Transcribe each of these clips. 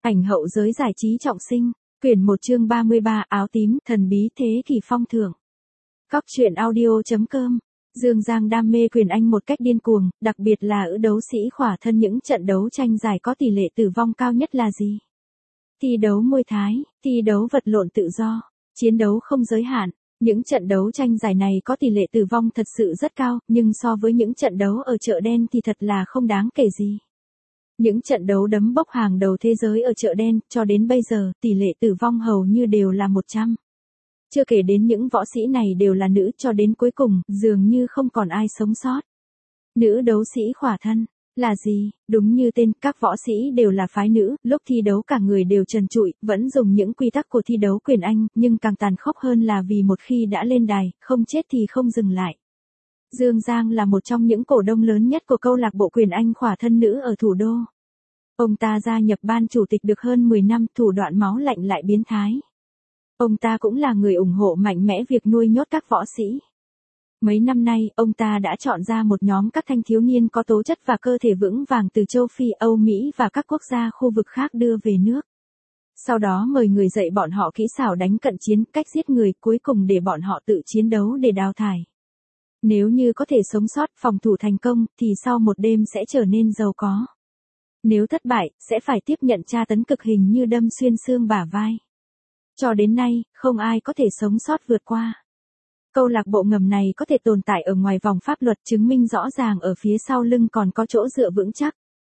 Ảnh hậu giới giải trí trọng sinh, quyển 1 chương 33 áo tím, thần bí thế kỷ phong thưởng. Góc truyện audio.com. Dương Giang đam mê quyền Anh một cách điên cuồng, đặc biệt là ở đấu sĩ khỏa thân. Những trận đấu tranh giải có tỷ lệ tử vong cao nhất là gì? Thi đấu Muay Thái, thi đấu vật lộn tự do, chiến đấu không giới hạn. Những trận đấu tranh giải này có tỷ lệ tử vong thật sự rất cao, nhưng so với những trận đấu ở chợ đen thì thật là không đáng kể gì. Những trận đấu đấm bốc hàng đầu thế giới ở chợ đen, cho đến bây giờ, tỷ lệ tử vong hầu như đều là 100. Chưa kể đến những võ sĩ này đều là nữ, cho đến cuối cùng, dường như không còn ai sống sót. Nữ đấu sĩ khỏa thân, là gì? Đúng như tên, các võ sĩ đều là phái nữ, lúc thi đấu cả người đều trần trụi, vẫn dùng những quy tắc của thi đấu quyền Anh, nhưng càng tàn khốc hơn là vì một khi đã lên đài, không chết thì không dừng lại. Dương Giang là một trong những cổ đông lớn nhất của câu lạc bộ quyền Anh khỏa thân nữ ở thủ đô. Ông ta gia nhập ban chủ tịch được hơn 10 năm, thủ đoạn máu lạnh lại biến thái. Ông ta cũng là người ủng hộ mạnh mẽ việc nuôi nhốt các võ sĩ. Mấy năm nay, ông ta đã chọn ra một nhóm các thanh thiếu niên có tố chất và cơ thể vững vàng từ châu Phi, Âu Mỹ và các quốc gia khu vực khác đưa về nước. Sau đó mời người dạy bọn họ kỹ xảo đánh cận chiến, cách giết người, cuối cùng để bọn họ tự chiến đấu để đào thải. Nếu như có thể sống sót, phòng thủ thành công, thì sau một đêm sẽ trở nên giàu có. Nếu thất bại, sẽ phải tiếp nhận tra tấn cực hình như đâm xuyên xương bả vai. Cho đến nay, không ai có thể sống sót vượt qua. Câu lạc bộ ngầm này có thể tồn tại ở ngoài vòng pháp luật, chứng minh rõ ràng ở phía sau lưng còn có chỗ dựa vững chắc.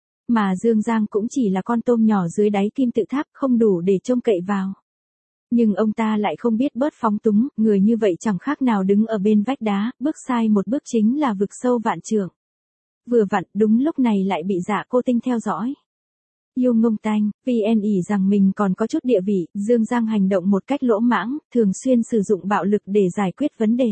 Mà Dương Giang cũng chỉ là con tôm nhỏ dưới đáy kim tự tháp, không đủ để trông cậy vào. Nhưng ông ta lại không biết bớt phóng túng, người như vậy chẳng khác nào đứng ở bên vách đá, bước sai một bước chính là vực sâu vạn trượng. Vừa vặn, đúng lúc này lại bị Dạ Cô Tinh theo dõi. Yêu ngông tanh, VN ỉ rằng mình còn có chút địa vị, Dương Giang hành động một cách lỗ mãng, thường xuyên sử dụng bạo lực để giải quyết vấn đề.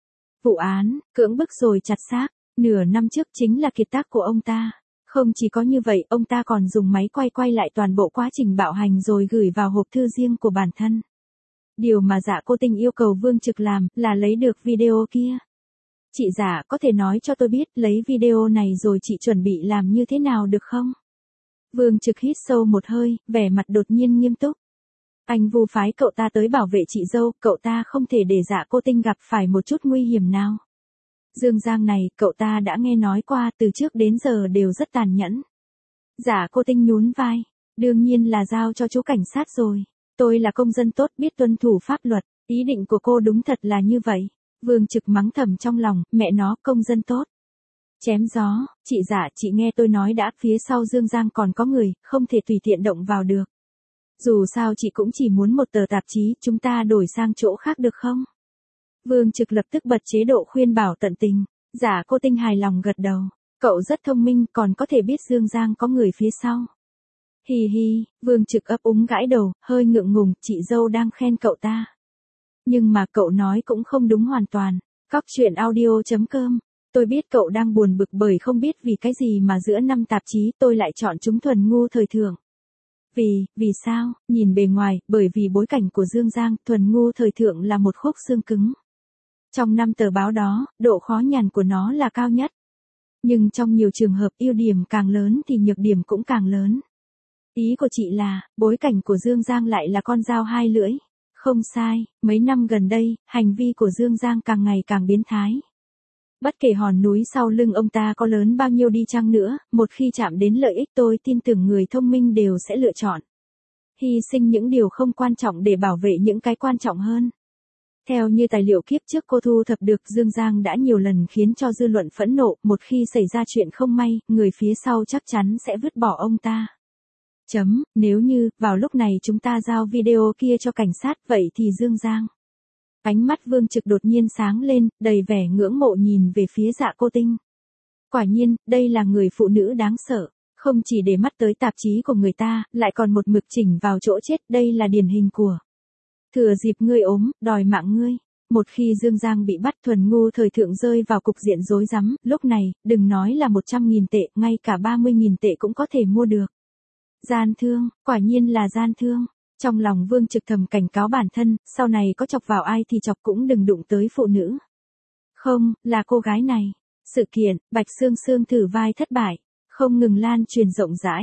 Vụ án, cưỡng bức rồi chặt xác, nửa năm trước chính là kiệt tác của ông ta. Không chỉ có như vậy, ông ta còn dùng máy quay lại toàn bộ quá trình bạo hành rồi gửi vào hộp thư riêng của bản thân. Điều mà Dạ Cô Tinh yêu cầu Vương Trực làm là lấy được video kia. Chị Dạ có thể nói cho tôi biết lấy video này rồi chị chuẩn bị làm như thế nào được không? Vương Trực hít sâu một hơi, vẻ mặt đột nhiên nghiêm túc. Anh vu phái cậu ta tới bảo vệ chị dâu, cậu ta không thể để Dạ Cô Tinh gặp phải một chút nguy hiểm nào. Dương Giang này, cậu ta đã nghe nói qua, từ trước đến giờ đều rất tàn nhẫn. Dạ Cô Tinh nhún vai, đương nhiên là giao cho chú cảnh sát rồi. Tôi là công dân tốt, biết tuân thủ pháp luật, ý định của cô đúng thật là như vậy. Vương Trực mắng thầm trong lòng, mẹ nó, công dân tốt. Chém gió, chị Dạ, chị nghe tôi nói đã, phía sau Dương Giang còn có người, không thể tùy tiện động vào được. Dù sao chị cũng chỉ muốn một tờ tạp chí, chúng ta đổi sang chỗ khác được không? Vương Trực lập tức bật chế độ khuyên bảo tận tình. Dạ Cô Tinh hài lòng gật đầu. Cậu rất thông minh, còn có thể biết Dương Giang có người phía sau. Hì hì, Vương Trực ấp úng gãi đầu, hơi ngượng ngùng, chị dâu đang khen cậu ta. Nhưng mà cậu nói cũng không đúng hoàn toàn. Góc truyện audio.com. Tôi biết cậu đang buồn bực bởi không biết vì cái gì mà giữa 5 tạp chí tôi lại chọn chúng thuần ngu thời thượng. Vì sao? Nhìn bề ngoài, bởi vì bối cảnh của Dương Giang, thuần ngu thời thượng là một khúc xương cứng. Trong 5 tờ báo đó, độ khó nhằn của nó là cao nhất. Nhưng trong nhiều trường hợp ưu điểm càng lớn thì nhược điểm cũng càng lớn. Ý của chị là, bối cảnh của Dương Giang lại là con dao hai lưỡi. Không sai, mấy năm gần đây, hành vi của Dương Giang càng ngày càng biến thái. Bất kể hòn núi sau lưng ông ta có lớn bao nhiêu đi chăng nữa, một khi chạm đến lợi ích tôi tin tưởng người thông minh đều sẽ lựa chọn hy sinh những điều không quan trọng để bảo vệ những cái quan trọng hơn. Theo như tài liệu kiếp trước cô thu thập được, Dương Giang đã nhiều lần khiến cho dư luận phẫn nộ, một khi xảy ra chuyện không may, người phía sau chắc chắn sẽ vứt bỏ ông ta. Nếu như, vào lúc này chúng ta giao video kia cho cảnh sát, vậy thì Dương Giang. Ánh mắt Vương Trực đột nhiên sáng lên, đầy vẻ ngưỡng mộ nhìn về phía Dạ Cô Tinh. Quả nhiên, đây là người phụ nữ đáng sợ, không chỉ để mắt tới tạp chí của người ta, lại còn một mực chỉnh vào chỗ chết, đây là điển hình của thừa dịp ngươi ốm, đòi mạng ngươi. Một khi Dương Giang bị bắt, thuần ngu thời thượng rơi vào cục diện rối rắm, lúc này, đừng nói là 100.000 tệ, ngay cả 30.000 tệ cũng có thể mua được. Gian thương, quả nhiên là gian thương. Trong lòng Vương Trực thầm cảnh cáo bản thân, sau này có chọc vào ai thì chọc cũng đừng đụng tới phụ nữ. Không, là cô gái này. Sự kiện, Bạch Sương Sương thử vai thất bại, không ngừng lan truyền rộng rãi.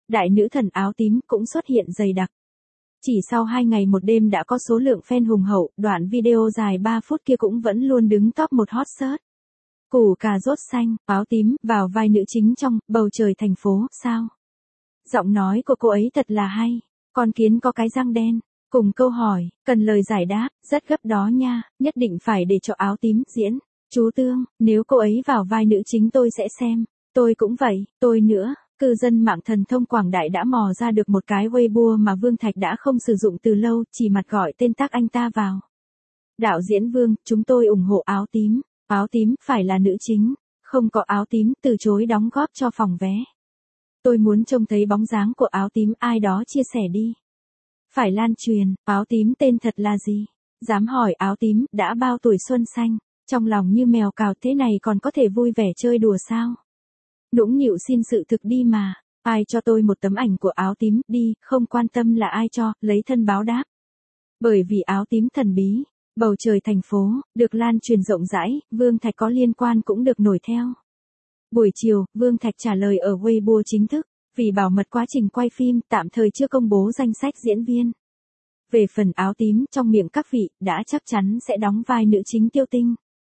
Đại nữ thần áo tím cũng xuất hiện dày đặc. Chỉ sau 2 ngày một đêm đã có số lượng fan hùng hậu, đoạn video dài 3 phút kia cũng vẫn luôn đứng top 1 hot search. Củ cà rốt xanh, áo tím, vào vai nữ chính trong Bầu trời thành phố, sao? Giọng nói của cô ấy thật là hay. Con kiến có cái răng đen. Cùng câu hỏi, cần lời giải đáp, rất gấp đó nha, nhất định phải để cho áo tím diễn. Chú Tương, nếu cô ấy vào vai nữ chính tôi sẽ xem. Tôi cũng vậy, tôi nữa. Cư dân mạng thần thông Quảng Đại đã mò ra được một cái Weibo mà Vương Thạch đã không sử dụng từ lâu, chỉ mặt gọi tên tác anh ta vào. Đạo diễn Vương, chúng tôi ủng hộ áo tím. Áo tím phải là nữ chính. Không có áo tím, từ chối đóng góp cho phòng vé. Tôi muốn trông thấy bóng dáng của áo tím, ai đó chia sẻ đi. Phải lan truyền, áo tím tên thật là gì? Dám hỏi áo tím, đã bao tuổi xuân xanh, trong lòng như mèo cào thế này còn có thể vui vẻ chơi đùa sao? Nũng nịu xin sự thực đi mà, ai cho tôi một tấm ảnh của áo tím, đi, không quan tâm là ai cho, lấy thân báo đáp. Bởi vì áo tím thần bí, bầu trời thành phố, được lan truyền rộng rãi, Vương Thạch có liên quan cũng được nổi theo. Buổi chiều, Vương Thạch trả lời ở Weibo chính thức, vì bảo mật quá trình quay phim, tạm thời chưa công bố danh sách diễn viên. Về phần áo tím, trong miệng các vị, đã chắc chắn sẽ đóng vai nữ chính Tiêu Tinh.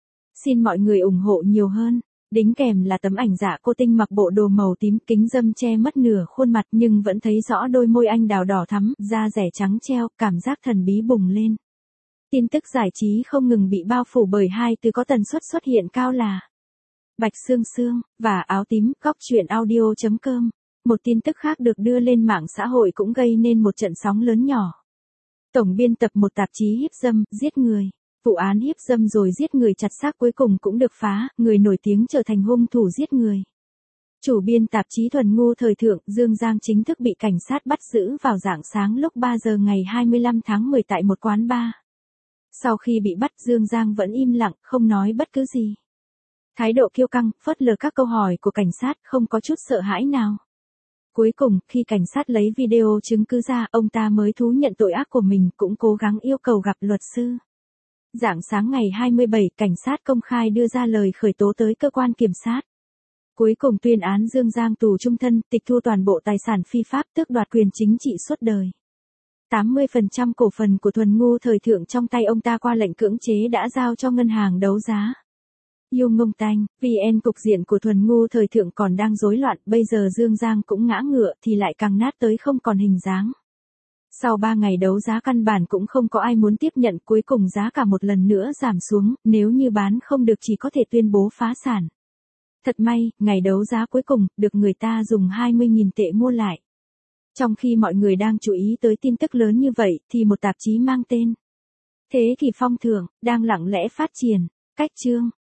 Xin mọi người ủng hộ nhiều hơn. Đính kèm là tấm ảnh giả cô Tinh mặc bộ đồ màu tím, kính râm che mất nửa khuôn mặt nhưng vẫn thấy rõ đôi môi anh đào đỏ thắm, da rẻ trắng treo, cảm giác thần bí bùng lên. Tin tức giải trí không ngừng bị bao phủ bởi hai từ có tần suất xuất hiện cao là Bạch Sương Sương và áo tím. Góc truyện audio.com. Một tin tức khác được đưa lên mạng xã hội cũng gây nên một trận sóng lớn nhỏ. Tổng biên tập một tạp chí hiếp dâm, giết người. Vụ án hiếp dâm rồi giết người chặt xác cuối cùng cũng được phá, người nổi tiếng trở thành hung thủ giết người. Chủ biên tạp chí Thuần Ngu thời thượng Dương Giang chính thức bị cảnh sát bắt giữ vào rạng sáng lúc 3 giờ ngày 25 tháng 10 tại một quán bar. Sau khi bị bắt, Dương Giang vẫn im lặng, không nói bất cứ gì. Thái độ kiêu căng, phớt lờ các câu hỏi của cảnh sát, không có chút sợ hãi nào. Cuối cùng, khi cảnh sát lấy video chứng cứ ra, ông ta mới thú nhận tội ác của mình, cũng cố gắng yêu cầu gặp luật sư. Rạng sáng ngày 27, cảnh sát công khai đưa ra lời khởi tố tới cơ quan kiểm sát. Cuối cùng tuyên án Dương Giang tù chung thân, tịch thu toàn bộ tài sản phi pháp, tước đoạt quyền chính trị suốt đời. 80% cổ phần của Thuần Ngu thời thượng trong tay ông ta qua lệnh cưỡng chế đã giao cho ngân hàng đấu giá. Yêu ngông tanh, VN cục diện của Thuần Ngu thời thượng còn đang rối loạn, bây giờ Dương Giang cũng ngã ngựa thì lại càng nát tới không còn hình dáng. Sau 3 ngày đấu giá căn bản cũng không có ai muốn tiếp nhận, cuối cùng giá cả một lần nữa giảm xuống, nếu như bán không được chỉ có thể tuyên bố phá sản. Thật may, ngày đấu giá cuối cùng, được người ta dùng 20.000 tệ mua lại. Trong khi mọi người đang chú ý tới tin tức lớn như vậy, thì một tạp chí mang tên Thế Kỷ Phong Thưởng, đang lặng lẽ phát triển. Cách chương